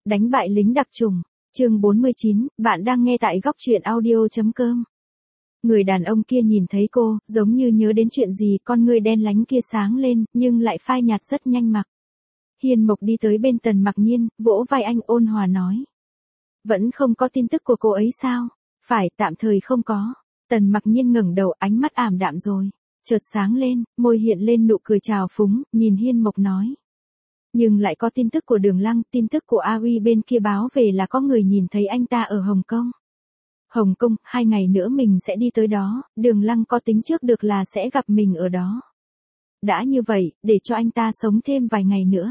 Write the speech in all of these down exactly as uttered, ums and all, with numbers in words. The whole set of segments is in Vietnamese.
Đánh bại lính đặc chủng, chương bốn mươi chín, bạn đang nghe tại góc truyện audio.com. Người đàn ông kia nhìn thấy cô, giống như nhớ đến chuyện gì, con ngươi đen lánh kia sáng lên, nhưng lại phai nhạt rất nhanh mặc. Hiên Mộc đi tới bên Tần Mặc Nhiên, vỗ vai anh ôn hòa nói. Vẫn không có tin tức của cô ấy sao? Phải, tạm thời không có. Tần Mặc Nhiên ngẩng đầu, ánh mắt ảm đạm rồi. Chợt sáng lên, môi hiện lên nụ cười trào phúng, nhìn Hiên Mộc nói. Nhưng lại có tin tức của Đường Lăng, tin tức của A Uy bên kia báo về là có người nhìn thấy anh ta ở Hồng Kông. Hồng Kông, hai ngày nữa mình sẽ đi tới đó, Đường Lăng có tính trước được là sẽ gặp mình ở đó. Đã như vậy, để cho anh ta sống thêm vài ngày nữa.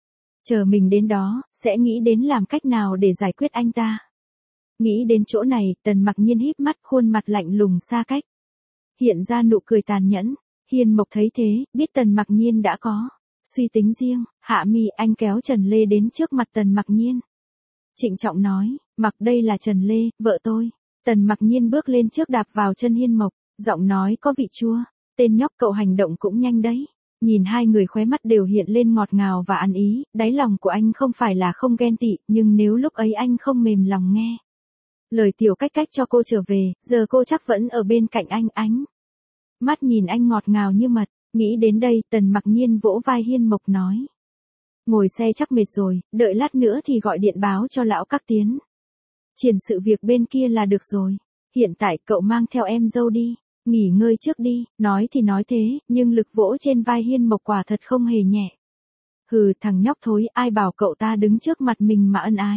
Chờ mình đến đó, sẽ nghĩ đến làm cách nào để giải quyết anh ta. Nghĩ đến chỗ này, Tần Mặc Nhiên híp mắt, khuôn mặt lạnh lùng xa cách. Hiện ra nụ cười tàn nhẫn. Hiên Mộc thấy thế, biết Tần Mặc Nhiên đã có suy tính riêng. Hạ mi, anh kéo Trần Lê đến trước mặt Tần Mặc Nhiên. Trịnh trọng nói, mặc đây là Trần Lê, vợ tôi. Tần Mặc Nhiên bước lên trước đạp vào chân Hiên Mộc, giọng nói có vị chua. Tên nhóc cậu hành động cũng nhanh đấy. Nhìn hai người khóe mắt đều hiện lên ngọt ngào và ăn ý, đáy lòng của anh không phải là không ghen tị, nhưng nếu lúc ấy anh không mềm lòng nghe lời Tiểu Cách Cách cho cô trở về, giờ cô chắc vẫn ở bên cạnh anh. Ánh mắt nhìn anh ngọt ngào như mật. Nghĩ đến đây, Tần Mặc Nhiên vỗ vai Hiên Mộc nói. Ngồi xe chắc mệt rồi, đợi lát nữa thì gọi điện báo cho lão Các tiến triển sự việc bên kia là được rồi. Hiện tại cậu mang theo em dâu đi, nghỉ ngơi trước đi. Nói thì nói thế, nhưng lực vỗ trên vai Hiên Mộc quả thật không hề nhẹ. Hừ, thằng nhóc thối, ai bảo cậu ta đứng trước mặt mình mà ân ái.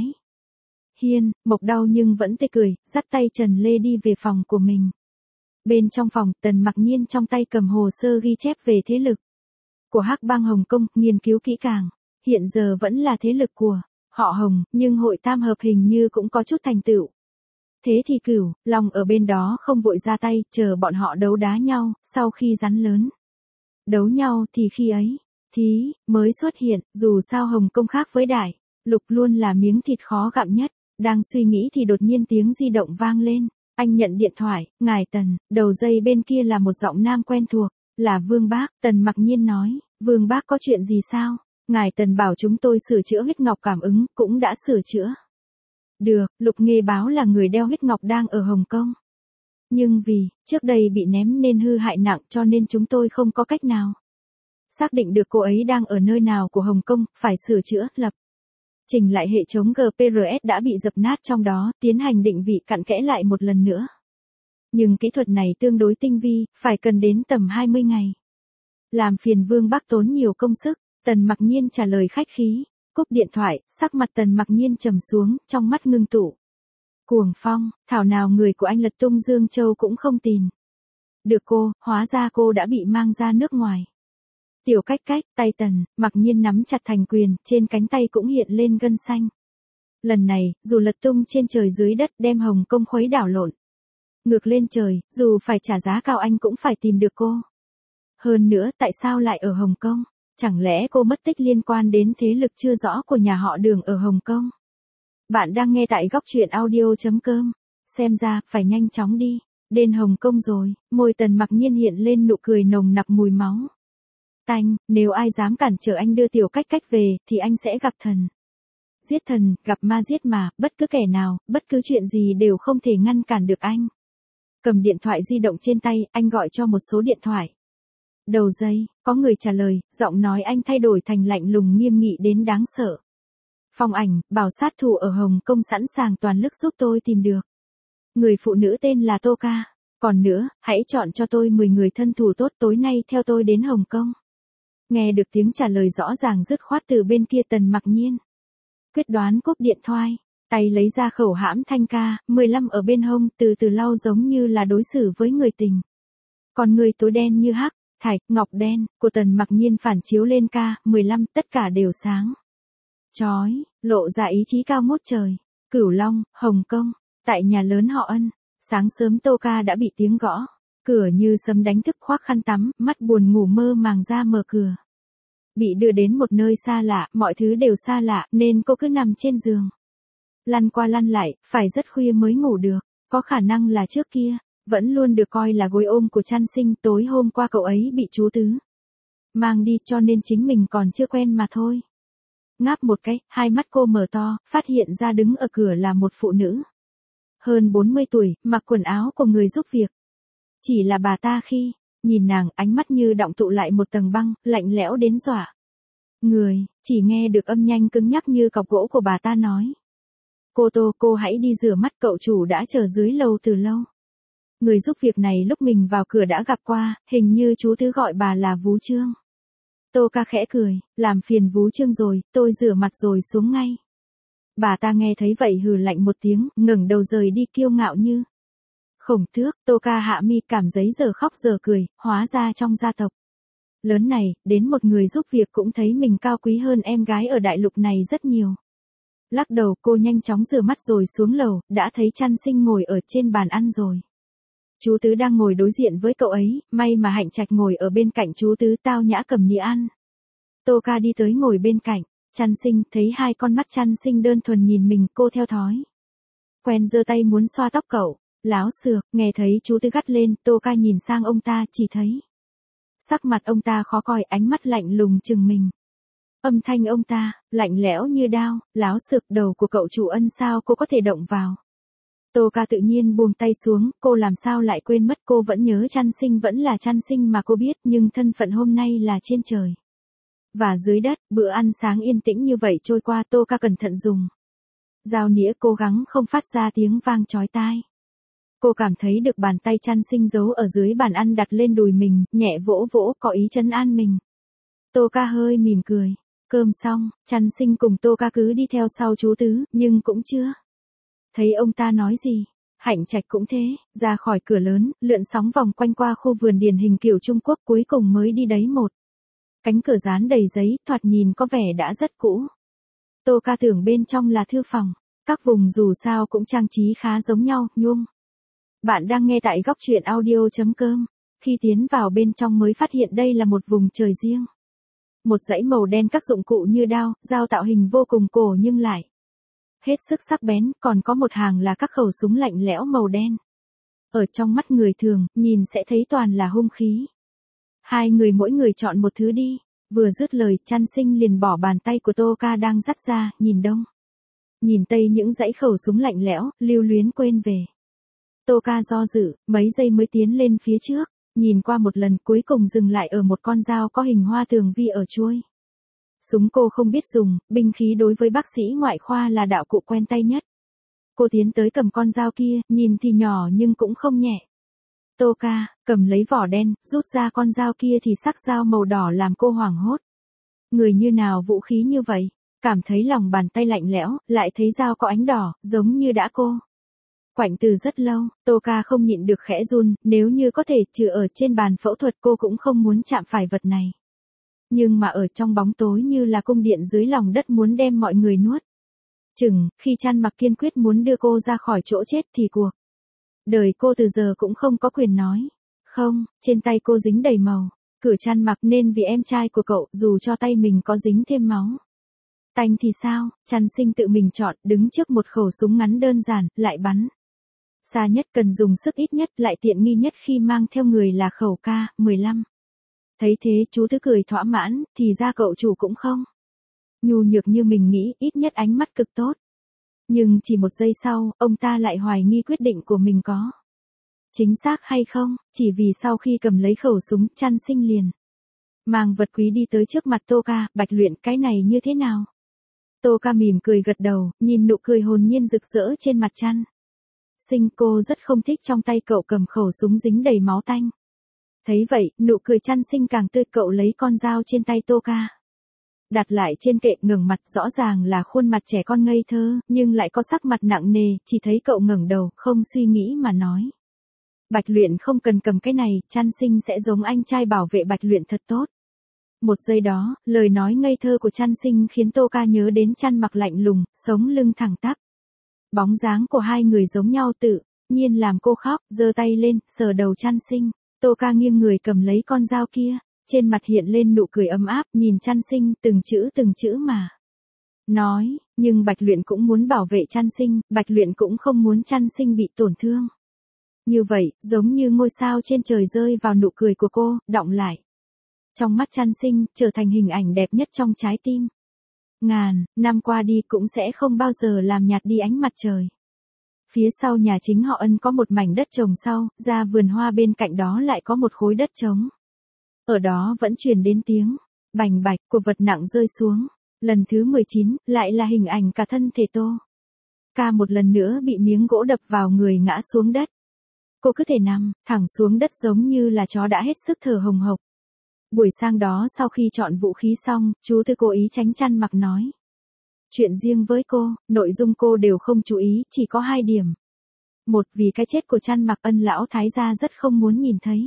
Hiên Mộc đau nhưng vẫn tươi cười, dắt tay Trần Lê đi về phòng của mình. Bên trong phòng, Tần Mặc Nhiên trong tay cầm hồ sơ ghi chép về thế lực của Hắc Bang Hồng Kông, nghiên cứu kỹ càng. Hiện giờ vẫn là thế lực của họ Hồng, nhưng hội tam hợp hình như cũng có chút thành tựu. Thế thì Cửu Long ở bên đó không vội ra tay, chờ bọn họ đấu đá nhau, sau khi rắn lớn đấu nhau thì khi ấy Thí mới xuất hiện. Dù sao Hồng Kông khác với Đại Lục luôn là miếng thịt khó gặm nhất. Đang suy nghĩ thì đột nhiên tiếng di động vang lên. Anh nhận điện thoại, ngài Tần. Đầu dây bên kia là một giọng nam quen thuộc, là Vương Bác. Tần Mặc Nhiên nói, Vương Bác có chuyện gì sao? Ngài Tần bảo chúng tôi sửa chữa huyết ngọc cảm ứng, cũng đã sửa chữa được. Lục Nghê báo là người đeo huyết ngọc đang ở Hồng Kông. Nhưng vì trước đây bị ném nên hư hại nặng, cho nên chúng tôi không có cách nào xác định được cô ấy đang ở nơi nào của Hồng Kông, phải sửa chữa, lập trình lại hệ thống giê pê rờ ét đã bị dập nát trong đó, tiến hành định vị cặn kẽ lại một lần nữa. Nhưng kỹ thuật này tương đối tinh vi, phải cần đến tầm hai mươi ngày. Làm phiền Vương Bác tốn nhiều công sức. Tần Mặc Nhiên trả lời khách khí. Cúp điện thoại, sắc mặt Tần Mặc Nhiên trầm xuống, trong mắt ngưng tụ cuồng phong. Thảo nào người của anh lật tung Dương Châu cũng không tìm được cô, hóa ra cô đã bị mang ra nước ngoài. Tiểu Cách Cách, tay Tần Mặc Nhiên nắm chặt thành quyền, trên cánh tay cũng hiện lên gân xanh. Lần này, dù lật tung trên trời dưới đất, đem Hồng Kông khuấy đảo lộn ngược lên trời, dù phải trả giá cao anh cũng phải tìm được cô. Hơn nữa, tại sao lại ở Hồng Kông? Chẳng lẽ cô mất tích liên quan đến thế lực chưa rõ của nhà họ Đường ở Hồng Kông? Bạn đang nghe tại góc truyện audio.com. Xem ra, phải nhanh chóng đi. Đến Hồng Kông rồi. Môi Tần Mặc Nhiên hiện lên nụ cười nồng nặc mùi máu tanh. Nếu ai dám cản trở anh đưa Tiểu Cách Cách về, thì anh sẽ gặp thần giết thần, gặp ma giết mà. Bất cứ kẻ nào, bất cứ chuyện gì đều không thể ngăn cản được anh. Cầm điện thoại di động trên tay, anh gọi cho một số điện thoại. Đầu dây, có người trả lời, giọng nói anh thay đổi thành lạnh lùng nghiêm nghị đến đáng sợ. Phong Ảnh, bảo sát thủ ở Hồng Kông sẵn sàng toàn lực giúp tôi tìm được người phụ nữ tên là Tô Ca. Còn nữa, hãy chọn cho tôi mười người thân thủ tốt, tối nay theo tôi đến Hồng Kông. Nghe được tiếng trả lời rõ ràng dứt khoát từ bên kia, Tần Mặc Nhiên quyết đoán cúp điện thoại, tay lấy ra khẩu hãm thanh K mười lăm ở bên hông, từ từ lau giống như là đối xử với người tình. Còn người tối đen như hắc thạch ngọc đen của Tần Mặc Nhiên phản chiếu lên K mười lăm, tất cả đều sáng chói, lộ ra ý chí cao ngút trời. Cửu Long, Hồng Kông, tại nhà lớn họ Ân. Sáng sớm Tô Ca đã bị tiếng gõ cửa như sấm đánh thức, khoác khăn tắm, mắt buồn ngủ mơ màng ra mở cửa. Bị đưa đến một nơi xa lạ, mọi thứ đều xa lạ, nên cô cứ nằm trên giường lăn qua lăn lại, phải rất khuya mới ngủ được. Có khả năng là trước kia vẫn luôn được coi là gối ôm của Trăn Sinh, tối hôm qua cậu ấy bị chú Tứ mang đi, cho nên chính mình còn chưa quen mà thôi. Ngáp một cái, hai mắt cô mở to, phát hiện ra đứng ở cửa là một phụ nữ. Hơn bốn mươi tuổi, mặc quần áo của người giúp việc. Chỉ là bà ta khi, nhìn nàng, ánh mắt như đọng tụ lại một tầng băng, lạnh lẽo đến dọa người, chỉ nghe được âm nhanh cứng nhắc như cọc gỗ của bà ta nói. Cô Tô, cô hãy đi rửa mắt, cậu chủ đã chờ dưới lầu từ lâu. Người giúp việc này lúc mình vào cửa đã gặp qua, hình như chú Tứ gọi bà là Vú Trương. Tô Ca khẽ cười, làm phiền Vú Trương rồi, tôi rửa mặt rồi xuống ngay. Bà ta nghe thấy vậy hừ lạnh một tiếng, ngẩng đầu rời đi kiêu ngạo như khổng tước. Tô Ca hạ mi cảm giấy giờ khóc giờ cười, hóa ra trong gia tộc lớn này, đến một người giúp việc cũng thấy mình cao quý hơn em gái ở đại lục này rất nhiều. Lắc đầu, cô nhanh chóng rửa mắt rồi xuống lầu, đã thấy Trăn Sinh ngồi ở trên bàn ăn rồi. Chú Tứ đang ngồi đối diện với cậu ấy, may mà Hạnh Trạch ngồi ở bên cạnh chú Tứ tao nhã cầm nhĩa ăn. Tô Ca đi tới ngồi bên cạnh, Trăn Sinh thấy hai con mắt Trăn Sinh đơn thuần nhìn mình, cô theo thói quen giơ tay muốn xoa tóc cậu. Láo xược, nghe thấy chú Tứ gắt lên, Tô Ca nhìn sang ông ta, chỉ thấy sắc mặt ông ta khó coi, ánh mắt lạnh lùng chừng mình. Âm thanh ông ta, lạnh lẽo như đao, láo xược, đầu của cậu chủ Ân sao cô có thể động vào. Tô Ca tự nhiên buông tay xuống, cô làm sao lại quên mất, cô vẫn nhớ Trăn Sinh vẫn là Trăn Sinh mà cô biết, nhưng thân phận hôm nay là trên trời và dưới đất. Bữa ăn sáng yên tĩnh như vậy trôi qua, Tô Ca cẩn thận dùng dao nĩa, cố gắng không phát ra tiếng vang chói tai. Cô cảm thấy được bàn tay Trăn Sinh giấu ở dưới bàn ăn đặt lên đùi mình, nhẹ vỗ vỗ, có ý trấn an mình. Tô Ca hơi mỉm cười. Cơm xong, Trăn Sinh cùng Tô Ca cứ đi theo sau chú Tứ, nhưng cũng chưa thấy ông ta nói gì. Hạnh Trạch cũng thế, ra khỏi cửa lớn, lượn sóng vòng quanh qua khu vườn điển hình kiểu Trung Quốc, cuối cùng mới đi đấy một cánh cửa dán đầy giấy, thoạt nhìn có vẻ đã rất cũ. Tô Ca tưởng bên trong là thư phòng, các vùng dù sao cũng trang trí khá giống nhau, nhung. Bạn đang nghe tại góc truyện audio chấm com. Khi tiến vào bên trong mới phát hiện đây là một vùng trời riêng. Một dãy màu đen các dụng cụ như đao, dao tạo hình vô cùng cổ nhưng lại hết sức sắc bén, còn có một hàng là các khẩu súng lạnh lẽo màu đen. Ở trong mắt người thường, nhìn sẽ thấy toàn là hung khí. Hai người mỗi người chọn một thứ đi. Vừa dứt lời, Trăn Sinh liền bỏ bàn tay của Tô Ca đang dắt ra, nhìn đông nhìn tây những dãy khẩu súng lạnh lẽo, lưu luyến quên về. Tô Ca do dự, mấy giây mới tiến lên phía trước, nhìn qua một lần, cuối cùng dừng lại ở một con dao có hình hoa tường vi ở chuôi. Súng cô không biết dùng, binh khí đối với bác sĩ ngoại khoa là đạo cụ quen tay nhất. Cô tiến tới cầm con dao kia, nhìn thì nhỏ nhưng cũng không nhẹ. Tô Ca, cầm lấy vỏ đen, rút ra con dao kia thì sắc dao màu đỏ làm cô hoảng hốt. Người như nào vũ khí như vậy, cảm thấy lòng bàn tay lạnh lẽo, lại thấy dao có ánh đỏ, giống như đã cô quạnh từ rất lâu. Tô Ca không nhịn được khẽ run, nếu như có thể trừ ở trên bàn phẫu thuật cô cũng không muốn chạm phải vật này. Nhưng mà ở trong bóng tối như là cung điện dưới lòng đất muốn đem mọi người nuốt chửng. Khi Trăn Mặc kiên quyết muốn đưa cô ra khỏi chỗ chết thì cuộc đời cô từ giờ cũng không có quyền nói không. Trên tay cô dính đầy màu, cử Trăn Mặc, nên vì em trai của cậu, dù cho tay mình có dính thêm máu tanh thì sao. Trăn Sinh tự mình chọn, đứng trước một khẩu súng ngắn đơn giản, lại bắn xa nhất, cần dùng sức ít nhất, lại tiện nghi nhất khi mang theo người là khẩu K mười lăm. Thấy thế, chú Thứ cười thỏa mãn, thì ra cậu chủ cũng không nhu nhược như mình nghĩ, ít nhất ánh mắt cực tốt. Nhưng chỉ một giây sau, ông ta lại hoài nghi quyết định của mình có chính xác hay không, chỉ vì sau khi cầm lấy khẩu súng, Trăn Sinh liền mang vật quý đi tới trước mặt Tô Ca. Bạch Luyện, cái này như thế nào? Tô Ca mỉm cười gật đầu, nhìn nụ cười hồn nhiên rực rỡ trên mặt Trăn Sinh. Cô rất không thích trong tay cậu cầm khẩu súng dính đầy máu tanh. Thấy vậy, nụ cười Trăn Sinh càng tươi, cậu lấy con dao trên tay Tô Ca đặt lại trên kệ, ngẩng mặt, rõ ràng là khuôn mặt trẻ con ngây thơ, nhưng lại có sắc mặt nặng nề, chỉ thấy cậu ngẩng đầu, không suy nghĩ mà nói. Bạch Luyện không cần cầm cái này, Trăn Sinh sẽ giống anh trai bảo vệ Bạch Luyện thật tốt. Một giây đó, lời nói ngây thơ của Trăn Sinh khiến Tô Ca nhớ đến Trăn Mặc lạnh lùng, sống lưng thẳng tắp. Bóng dáng của hai người giống nhau tự nhiên làm cô khóc, giơ tay lên, sờ đầu Trăn Sinh. Tô Ca nghiêng người cầm lấy con dao kia, trên mặt hiện lên nụ cười ấm áp, nhìn Trăn Sinh, từng chữ từng chữ mà nói. Nhưng Bạch Luyện cũng muốn bảo vệ Trăn Sinh, Bạch Luyện cũng không muốn Trăn Sinh bị tổn thương. Như vậy, giống như ngôi sao trên trời rơi vào nụ cười của cô, đọng lại trong mắt Trăn Sinh, trở thành hình ảnh đẹp nhất trong trái tim. ngàn năm qua đi cũng sẽ không bao giờ làm nhạt đi ánh mặt trời. Phía sau nhà chính họ Ân có một mảnh đất trồng sau, ra vườn hoa bên cạnh đó lại có một khối đất trống. Ở đó vẫn truyền đến tiếng bành bạch của vật nặng rơi xuống. Lần thứ mười chín, lại là hình ảnh cả thân thể Tô Ca một lần nữa bị miếng gỗ đập vào người ngã xuống đất. Cô cứ thể nằm thẳng xuống đất giống như là chó đã hết sức thở hồng hộc. Buổi sáng đó sau khi chọn vũ khí xong, chú Tư cố ý tránh chăn mặc nói chuyện riêng với cô, nội dung cô đều không chú ý, chỉ có hai điểm. Một, vì cái chết của chăn mặc Ân lão thái gia rất không muốn nhìn thấy.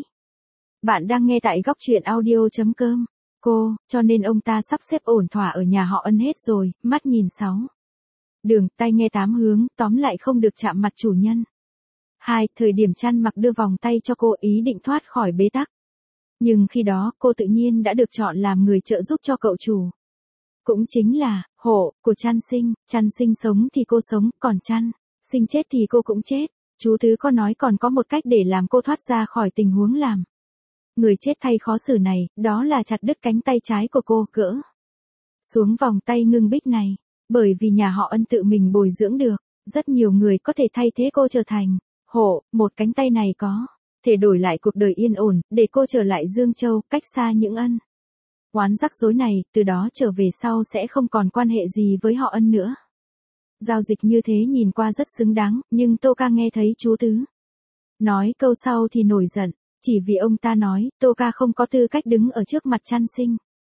Bạn đang nghe tại góc truyện audio.com. Cô, cho nên ông ta sắp xếp ổn thỏa ở nhà họ Ân hết rồi, mắt nhìn sáu đường, tai nghe tám hướng, tóm lại không được chạm mặt chủ nhân. Hai, thời điểm chăn mặc đưa vòng tay cho cô ý định thoát khỏi bế tắc. Nhưng khi đó cô tự nhiên đã được chọn làm người trợ giúp cho cậu chủ. Cũng chính là, hộ, của Chăn Sinh, Chăn Sinh sống thì cô sống, còn Chăn Sinh chết thì cô cũng chết. Chú Tứ có nói còn có một cách để làm cô thoát ra khỏi tình huống làm người chết thay khó xử này, đó là chặt đứt cánh tay trái của cô, gỡ xuống vòng tay ngưng bích này. Bởi vì nhà họ Ân tự mình bồi dưỡng được, rất nhiều người có thể thay thế cô trở thành hộ, một cánh tay này có thể đổi lại cuộc đời yên ổn, để cô trở lại Dương Châu, cách xa những ân oán rắc rối này, từ đó trở về sau sẽ không còn quan hệ gì với họ Ân nữa. Giao dịch như thế nhìn qua rất xứng đáng, nhưng Tô Ca nghe thấy chú Tứ nói câu sau thì nổi giận, chỉ vì ông ta nói, Tô Ca không có tư cách đứng ở trước mặt Chăn Sinh.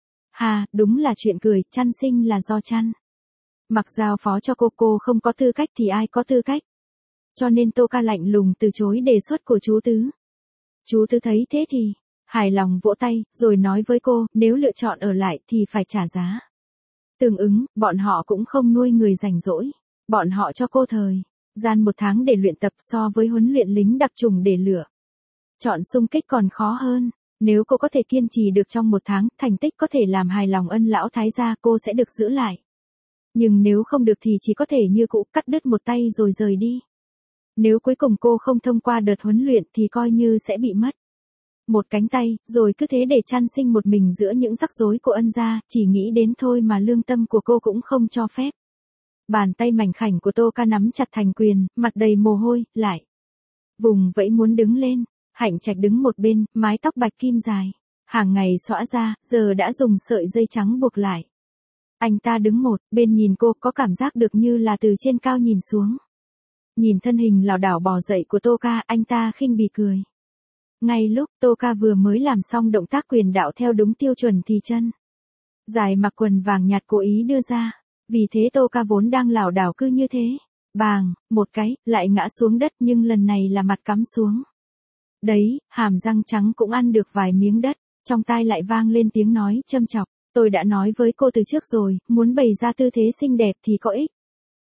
Hà, đúng là chuyện cười, Chăn Sinh là do Chăn mặc giao phó cho cô, cô không có tư cách thì ai có tư cách. Cho nên Tô Ca lạnh lùng từ chối đề xuất của chú Tứ. Chú Tứ thấy thế thì hài lòng vỗ tay, rồi nói với cô, nếu lựa chọn ở lại thì phải trả giá tương ứng, bọn họ cũng không nuôi người rảnh rỗi. Bọn họ cho cô thời gian một tháng để luyện tập, so với huấn luyện lính đặc chủng để lựa chọn xung kích còn khó hơn. Nếu cô có thể kiên trì được trong một tháng, thành tích có thể làm hài lòng Ân lão thái gia, cô sẽ được giữ lại. Nhưng nếu không được thì chỉ có thể như cũ, cắt đứt một tay rồi rời đi. Nếu cuối cùng cô không thông qua đợt huấn luyện thì coi như sẽ bị mất một cánh tay, rồi cứ thế để Chăn Sinh một mình giữa những rắc rối của Ân gia, chỉ nghĩ đến thôi mà lương tâm của cô cũng không cho phép. Bàn tay mảnh khảnh của Tô Ca nắm chặt thành quyền, mặt đầy mồ hôi, lại vùng vẫy muốn đứng lên. Hạnh Trạch đứng một bên, mái tóc bạch kim dài, hàng ngày xõa ra, giờ đã dùng sợi dây trắng buộc lại. Anh ta đứng một bên nhìn cô, có cảm giác được như là từ trên cao nhìn xuống. Nhìn thân hình lảo đảo bò dậy của Tô Ca, anh ta khinh bỉ cười. Ngay lúc Tô Ca vừa mới làm xong động tác quyền đạo theo đúng tiêu chuẩn thì chân dài mặc quần vàng nhạt cố ý đưa ra. Vì thế Tô Ca vốn đang lảo đảo cứ như thế, bàng, một cái, lại ngã xuống đất, nhưng lần này là mặt cắm xuống. Đấy, hàm răng trắng cũng ăn được vài miếng đất, trong tai lại vang lên tiếng nói châm chọc. Tôi đã nói với cô từ trước rồi, muốn bày ra tư thế xinh đẹp thì có ích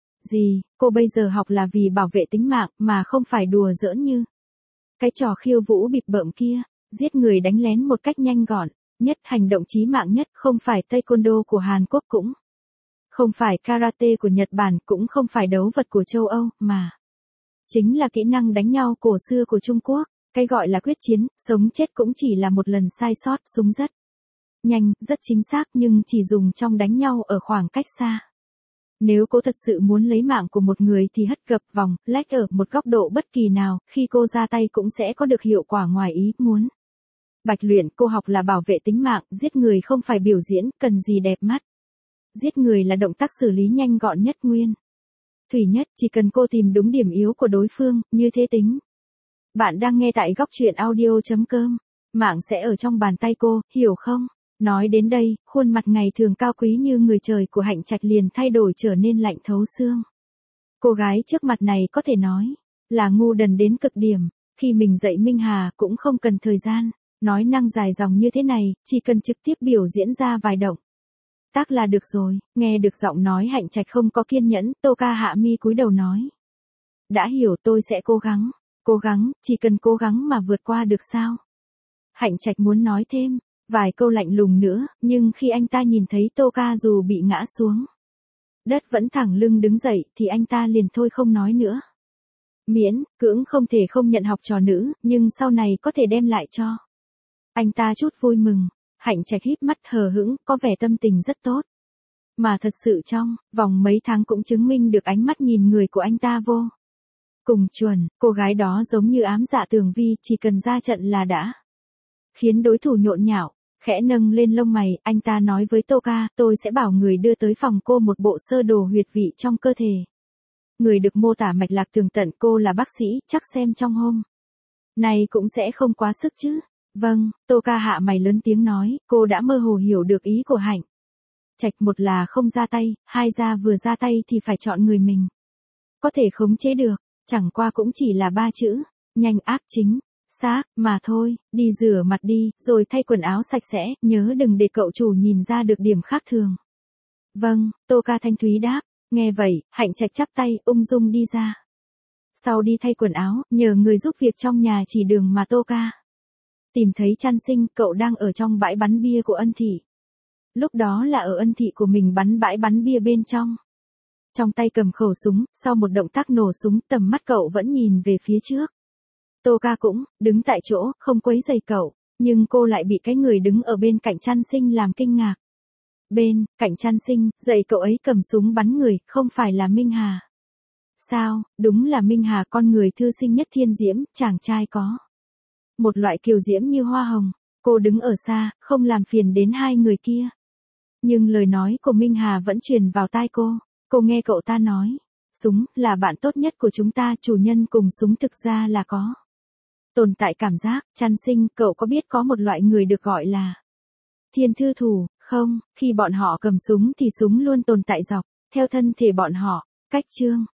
gì, cô bây giờ học là vì bảo vệ tính mạng, mà không phải đùa giỡn như cái trò khiêu vũ bịp bợm kia. Giết người đánh lén một cách nhanh gọn nhất, hành động chí mạng nhất, không phải taekwondo của Hàn Quốc, cũng không phải karate của Nhật Bản, cũng không phải đấu vật của châu Âu, mà chính là kỹ năng đánh nhau cổ xưa của Trung Quốc. Cái gọi là quyết chiến, sống chết cũng chỉ là một lần sai sót, súng rất nhanh, rất chính xác, nhưng chỉ dùng trong đánh nhau ở khoảng cách xa. Nếu cô thật sự muốn lấy mạng của một người thì hất gập vòng, lách ở một góc độ bất kỳ nào, khi cô ra tay cũng sẽ có được hiệu quả ngoài ý muốn. Bạch luyện, cô học là bảo vệ tính mạng, giết người không phải biểu diễn, cần gì đẹp mắt. Giết người là động tác xử lý nhanh gọn nhất, nguyên thủy nhất, chỉ cần cô tìm đúng điểm yếu của đối phương, như thế tính. Bạn đang nghe tại góc truyện audio.com. Mạng sẽ ở trong bàn tay cô, hiểu không? Nói đến đây, khuôn mặt ngày thường cao quý như người trời của Hạnh Trạch liền thay đổi trở nên lạnh thấu xương. Cô gái trước mặt này có thể nói là ngu đần đến cực điểm. Khi mình dạy Minh Hà cũng không cần thời gian nói năng dài dòng như thế này, chỉ cần trực tiếp biểu diễn ra vài động tác là được rồi. Nghe được giọng nói Hạnh Trạch không có kiên nhẫn, Tô Ca hạ mi cúi đầu nói. Đã hiểu, tôi sẽ cố gắng. Cố gắng, chỉ cần cố gắng mà vượt qua được sao? Hạnh Trạch muốn nói thêm vài câu lạnh lùng nữa, nhưng khi anh ta nhìn thấy Tô Ca dù bị ngã xuống đất vẫn thẳng lưng đứng dậy, thì anh ta liền thôi không nói nữa. Miễn cưỡng không thể không nhận học trò nữ, nhưng sau này có thể đem lại cho anh ta chút vui mừng. Hạnh Trạch híp mắt hờ hững, có vẻ tâm tình rất tốt. Mà thật sự trong vòng mấy tháng cũng chứng minh được ánh mắt nhìn người của anh ta vô cùng chuẩn, cô gái đó giống như ám dạ Tường Vi, chỉ cần ra trận là đã khiến đối thủ nhộn nhạo. Khẽ nâng lên lông mày, anh ta nói với Toka, tôi sẽ bảo người đưa tới phòng cô một bộ sơ đồ huyệt vị trong cơ thể. Người được mô tả mạch lạc tường tận, cô là bác sĩ, chắc xem trong hôm này cũng sẽ không quá sức chứ. Vâng, Toka hạ mày lớn tiếng nói, cô đã mơ hồ hiểu được ý của Hạnh Trạch, một là không ra tay, hai ra vừa ra tay thì phải chọn người mình có thể khống chế được, chẳng qua cũng chỉ là ba chữ, nhanh áp chính xác mà thôi. Đi rửa mặt đi, rồi thay quần áo sạch sẽ, nhớ đừng để cậu chủ nhìn ra được điểm khác thường. Vâng, Toka thanh thúy đáp. Nghe vậy, Hạnh Trạch chắp tay, ung dung đi ra. Sau đi thay quần áo, nhờ người giúp việc trong nhà chỉ đường mà Toka tìm thấy Trăn Sinh, cậu đang ở trong bãi bắn bia của Ân Thị. Lúc đó là ở Ân Thị của mình bắn bãi bắn bia bên trong. Trong tay cầm khẩu súng, sau một động tác nổ súng, tầm mắt cậu vẫn nhìn về phía trước. Toka cũng đứng tại chỗ, không quấy rầy cậu, nhưng cô lại bị cái người đứng ở bên cạnh Trăn Sinh làm kinh ngạc. Bên cạnh Trăn Sinh, dậy cậu ấy cầm súng bắn người, không phải là Minh Hà. Sao, đúng là Minh Hà, con người thư sinh nhất thiên diễm, chàng trai có một loại kiều diễm như hoa hồng. Cô đứng ở xa, không làm phiền đến hai người kia. Nhưng lời nói của Minh Hà vẫn truyền vào tai cô. Cô nghe cậu ta nói, súng là bạn tốt nhất của chúng ta, chủ nhân cùng súng thực ra là có tồn tại cảm giác. Trăn Sinh, cậu có biết có một loại người được gọi là thiên thư thủ, không? Khi bọn họ cầm súng thì súng luôn tồn tại dọc theo thân thể bọn họ. Cách chương